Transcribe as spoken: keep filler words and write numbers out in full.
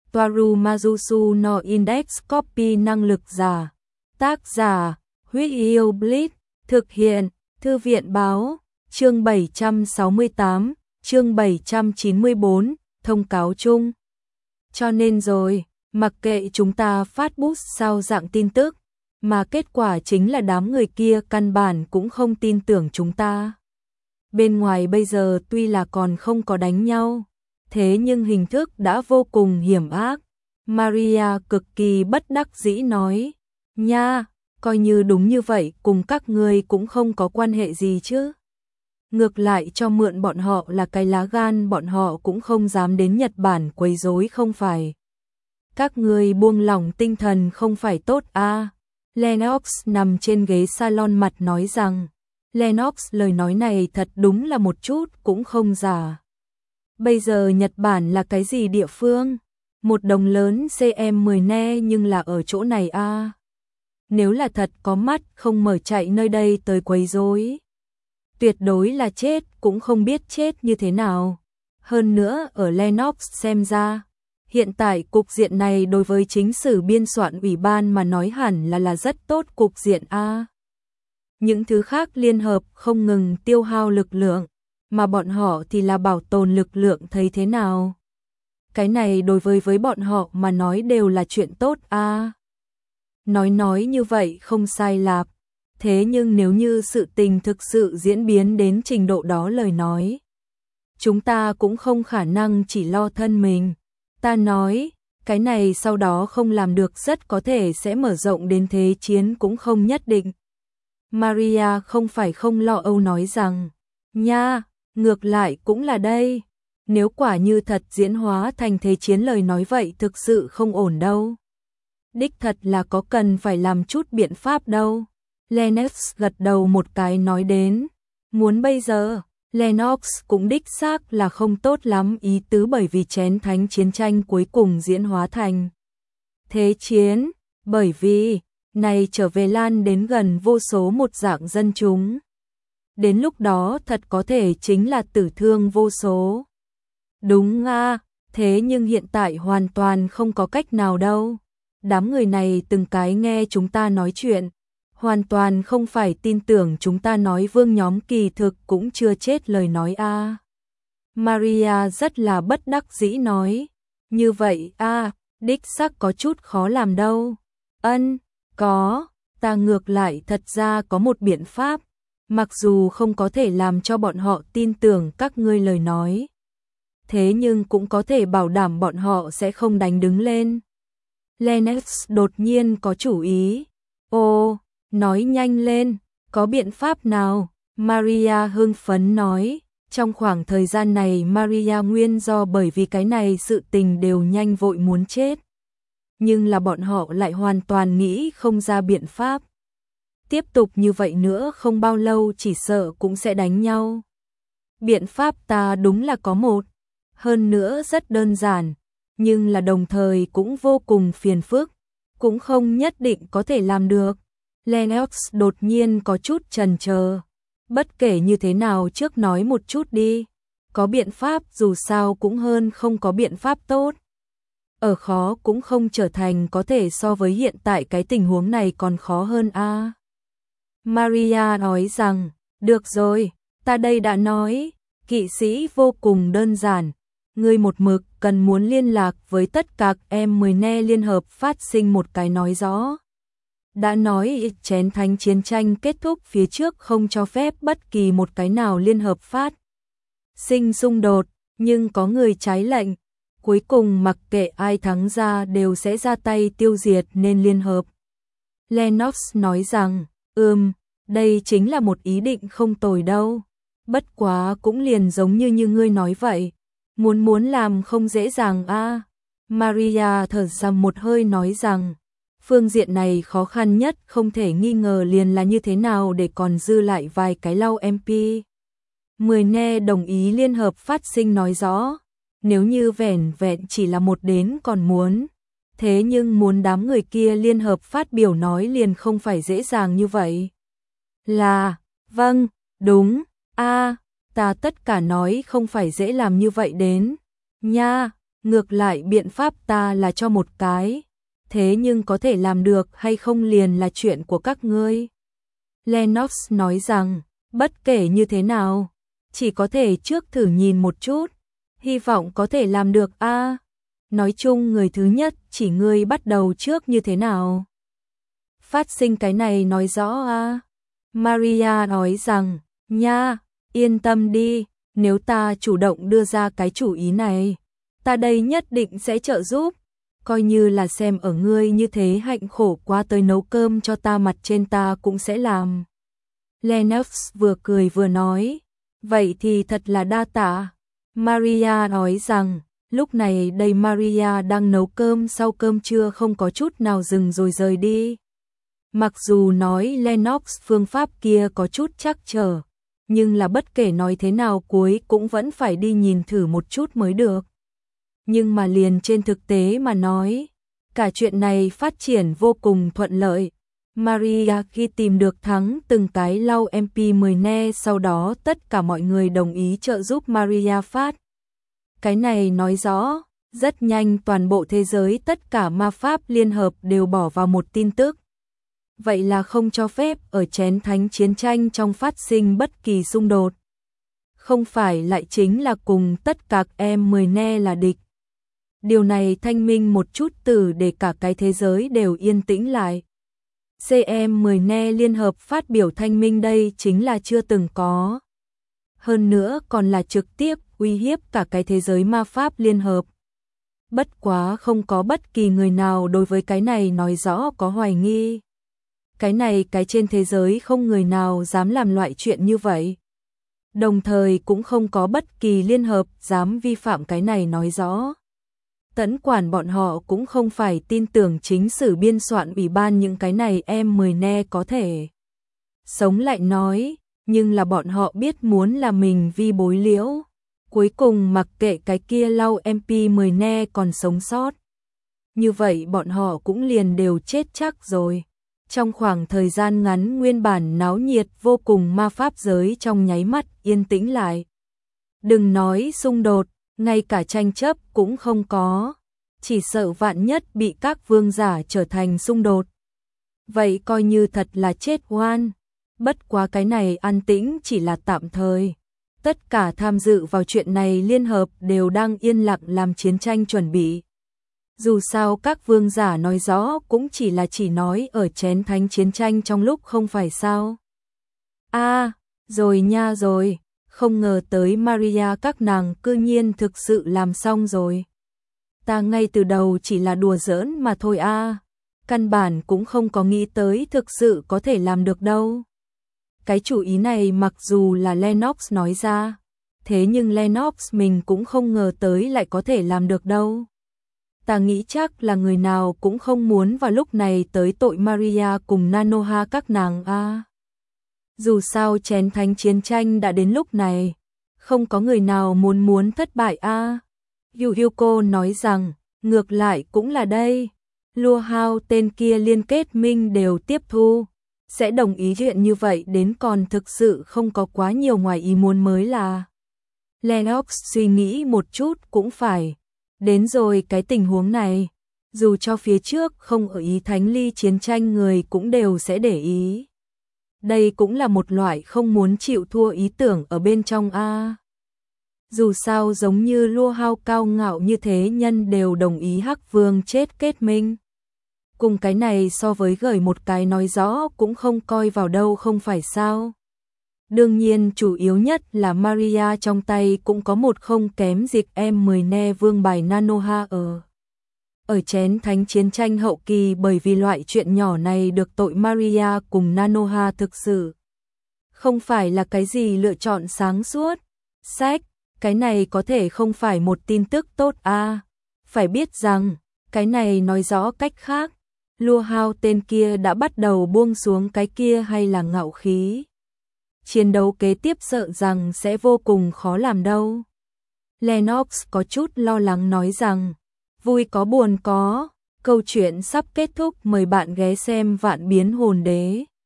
Toaru Majusu no Index Copy năng lực giả. Tác giả, Huyết Yêu Blitz, thực hiện, Thư viện Báo, chương bảy trăm sáu mươi tám, chương bảy trăm chín mươi bốn, thông cáo chung. Cho nên rồi, mặc kệ chúng ta phát boost sao dạng tin tức, mà kết quả chính là đám người kia căn bản cũng không tin tưởng chúng ta. Bên ngoài bây giờ tuy là còn không có đánh nhau, thế nhưng hình thức đã vô cùng hiểm ác. Maria cực kỳ bất đắc dĩ nói, nha, coi như đúng như vậy cùng các ngươi cũng không có quan hệ gì chứ. Ngược lại cho mượn bọn họ là cái lá gan bọn họ cũng không dám đến Nhật Bản quấy rối không phải. Các ngươi buông lỏng tinh thần không phải tốt à. Lennox nằm trên ghế salon mặt nói rằng, Lennox lời nói này thật đúng là một chút cũng không giả. Bây giờ Nhật Bản là cái gì địa phương? Một đồng lớn xê em mười ne nhưng là ở chỗ này à. Nếu là thật có mắt không mở chạy nơi đây tới quấy rối, tuyệt đối là chết cũng không biết chết như thế nào. Hơn nữa ở Lennox xem ra, hiện tại cục diện này đối với chính sử biên soạn ủy ban mà nói hẳn là là rất tốt cục diện a. Những thứ khác liên hợp không ngừng tiêu hao lực lượng, mà bọn họ thì là bảo tồn lực lượng thấy thế nào. Cái này đối với với bọn họ mà nói đều là chuyện tốt a. Nói nói như vậy không sai lạp, thế nhưng nếu như sự tình thực sự diễn biến đến trình độ đó lời nói, chúng ta cũng không khả năng chỉ lo thân mình. Ta nói, cái này sau đó không làm được rất có thể sẽ mở rộng đến thế chiến cũng không nhất định. Maria không phải không lo âu nói rằng, nha, ngược lại cũng là đây. Nếu quả như thật diễn hóa thành thế chiến lời nói vậy thực sự không ổn đâu. Đích thật là có cần phải làm chút biện pháp đâu. Lennox gật đầu một cái nói đến, muốn bây giờ, Lennox cũng đích xác là không tốt lắm ý tứ bởi vì chén thánh chiến tranh cuối cùng diễn hóa thành thế chiến, bởi vì, này trở về lan đến gần vô số một dạng dân chúng. Đến lúc đó thật có thể chính là tử thương vô số. Đúng à, thế nhưng hiện tại hoàn toàn không có cách nào đâu. Đám người này từng cái nghe chúng ta nói chuyện, hoàn toàn không phải tin tưởng chúng ta nói vương nhóm kỳ thực cũng chưa chết lời nói a. À. Maria rất là bất đắc dĩ nói, như vậy a, à, đích xác có chút khó làm đâu. Ân, có, ta ngược lại thật ra có một biện pháp, mặc dù không có thể làm cho bọn họ tin tưởng các ngươi lời nói, thế nhưng cũng có thể bảo đảm bọn họ sẽ không đánh đứng lên. Lennox đột nhiên có chủ ý. Ô, nói nhanh lên, có biện pháp nào? Maria hưng phấn nói, trong khoảng thời gian này Maria nguyên do bởi vì cái này sự tình đều nhanh vội muốn chết. Nhưng là bọn họ lại hoàn toàn nghĩ không ra biện pháp. Tiếp tục như vậy nữa không bao lâu chỉ sợ cũng sẽ đánh nhau. Biện pháp ta đúng là có một, hơn nữa rất đơn giản, nhưng là đồng thời cũng vô cùng phiền phức, cũng không nhất định có thể làm được. Lennox đột nhiên có chút chần chờ. Bất kể như thế nào trước nói một chút đi. Có biện pháp dù sao cũng hơn không có biện pháp tốt. Ở khó cũng không trở thành có thể so với hiện tại cái tình huống này còn khó hơn a. À. Maria nói rằng, được rồi, ta đây đã nói, kỵ sĩ vô cùng đơn giản. Ngươi một mực cần muốn liên lạc với tất cả em mười ne liên hợp phát sinh một cái nói rõ. Đã nói chén thánh chiến tranh kết thúc phía trước không cho phép bất kỳ một cái nào liên hợp phát sinh xung đột, nhưng có người trái lệnh. Cuối cùng mặc kệ ai thắng ra đều sẽ ra tay tiêu diệt nên liên hợp. Lennox nói rằng, ừm, đây chính là một ý định không tồi đâu. Bất quá cũng liền giống như như ngươi nói vậy. Muốn muốn làm không dễ dàng a. À. Maria thở ra một hơi nói rằng, phương diện này khó khăn nhất không thể nghi ngờ liền là như thế nào để còn dư lại vài cái lau em pê. Mười ne đồng ý liên hợp phát sinh nói rõ, nếu như vẻn vẹn chỉ là một đến còn muốn, thế nhưng muốn đám người kia liên hợp phát biểu nói liền không phải dễ dàng như vậy. Là, vâng, đúng, a. À, ta tất cả nói không phải dễ làm như vậy đến, nha, ngược lại biện pháp ta là cho một cái, thế nhưng có thể làm được hay không liền là chuyện của các ngươi. Lennox nói rằng, bất kể như thế nào, chỉ có thể trước thử nhìn một chút, hy vọng có thể làm được a. À, nói chung người thứ nhất chỉ ngươi bắt đầu trước như thế nào. Phát sinh cái này nói rõ a. À. Maria nói rằng, nha, yên tâm đi, nếu ta chủ động đưa ra cái chủ ý này, ta đây nhất định sẽ trợ giúp, coi như là xem ở ngươi như thế hạnh khổ quá tới nấu cơm cho ta mặt trên ta cũng sẽ làm. Lennox vừa cười vừa nói, vậy thì thật là đa tạ. Maria nói rằng, lúc này đây Maria đang nấu cơm sau cơm trưa không có chút nào dừng rồi rời đi. Mặc dù nói Lennox phương pháp kia có chút trắc trở, nhưng là bất kể nói thế nào cuối cũng vẫn phải đi nhìn thử một chút mới được. Nhưng mà liền trên thực tế mà nói, cả chuyện này phát triển vô cùng thuận lợi. Maria khi tìm được thắng từng cái lau em pê mười ne, sau đó tất cả mọi người đồng ý trợ giúp Maria phát. Cái này nói rõ, rất nhanh toàn bộ thế giới tất cả ma pháp liên hợp đều bỏ vào một tin tức. Vậy là không cho phép ở chén thánh chiến tranh trong phát sinh bất kỳ xung đột. Không phải lại chính là cùng tất cả em mười ne là địch. Điều này thanh minh một chút từ để cả cái thế giới đều yên tĩnh lại. xê em mười ne liên hợp phát biểu thanh minh đây chính là chưa từng có. Hơn nữa còn là trực tiếp uy hiếp cả cái thế giới ma pháp liên hợp. Bất quá không có bất kỳ người nào đối với cái này nói rõ có hoài nghi. Cái này cái trên thế giới không người nào dám làm loại chuyện như vậy. Đồng thời cũng không có bất kỳ liên hợp dám vi phạm cái này nói rõ. Tẫn quản bọn họ cũng không phải tin tưởng chính sử biên soạn ủy ban những cái này em mười ne có thể sống lại nói, nhưng là bọn họ biết muốn là mình vi bối liễu. Cuối cùng mặc kệ cái kia lau em pê mười ne còn sống sót. Như vậy bọn họ cũng liền đều chết chắc rồi. Trong khoảng thời gian ngắn nguyên bản náo nhiệt vô cùng ma pháp giới trong nháy mắt yên tĩnh lại. Đừng nói xung đột, ngay cả tranh chấp cũng không có. Chỉ sợ vạn nhất bị các vương giả trở thành xung đột. Vậy coi như thật là chết oan. Bất quá cái này an tĩnh chỉ là tạm thời. Tất cả tham dự vào chuyện này liên hợp đều đang yên lặng làm chiến tranh chuẩn bị. Dù sao các vương giả nói rõ cũng chỉ là chỉ nói ở chén thánh chiến tranh trong lúc không phải sao. A, à, rồi nha rồi, không ngờ tới Maria các nàng cư nhiên thực sự làm xong rồi. Ta ngay từ đầu chỉ là đùa giỡn mà thôi a, à. Căn bản cũng không có nghĩ tới thực sự có thể làm được đâu. Cái chủ ý này mặc dù là Lennox nói ra, thế nhưng Lennox mình cũng không ngờ tới lại có thể làm được đâu. Ta nghĩ chắc là người nào cũng không muốn vào lúc này tới tội Maria cùng Nanoha các nàng a. À. Dù sao chén thánh chiến tranh đã đến lúc này, không có người nào muốn muốn thất bại a. À. Yuhiko nói rằng, ngược lại cũng là đây. Lua Hao tên kia liên kết minh đều tiếp thu, sẽ đồng ý chuyện như vậy đến còn thực sự không có quá nhiều ngoài ý muốn mới là. Lennox suy nghĩ một chút cũng phải. Đến rồi cái tình huống này, dù cho phía trước không ở ý thánh ly chiến tranh người cũng đều sẽ để ý. Đây cũng là một loại không muốn chịu thua ý tưởng ở bên trong a. Dù sao giống như Lua Hao cao ngạo như thế nhân đều đồng ý Hắc Vương chết kết minh. Cùng cái này so với gửi một cái nói rõ cũng không coi vào đâu không phải sao. Đương nhiên chủ yếu nhất là Maria trong tay cũng có một không kém dịch em mười ne vương bài Nanoha ở. Ở chén thánh chiến tranh hậu kỳ bởi vì loại chuyện nhỏ này được tội Maria cùng Nanoha thực sự. Không phải là cái gì lựa chọn sáng suốt. Sách, cái này có thể không phải một tin tức tốt a. À. Phải biết rằng, cái này nói rõ cách khác. Lua Hao tên kia đã bắt đầu buông xuống cái kia hay là ngạo khí. Chiến đấu kế tiếp sợ rằng sẽ vô cùng khó làm đâu. Lennox có chút lo lắng nói rằng, vui có buồn có, câu chuyện sắp kết thúc mời bạn ghé xem Vạn Biến Hồn Đế.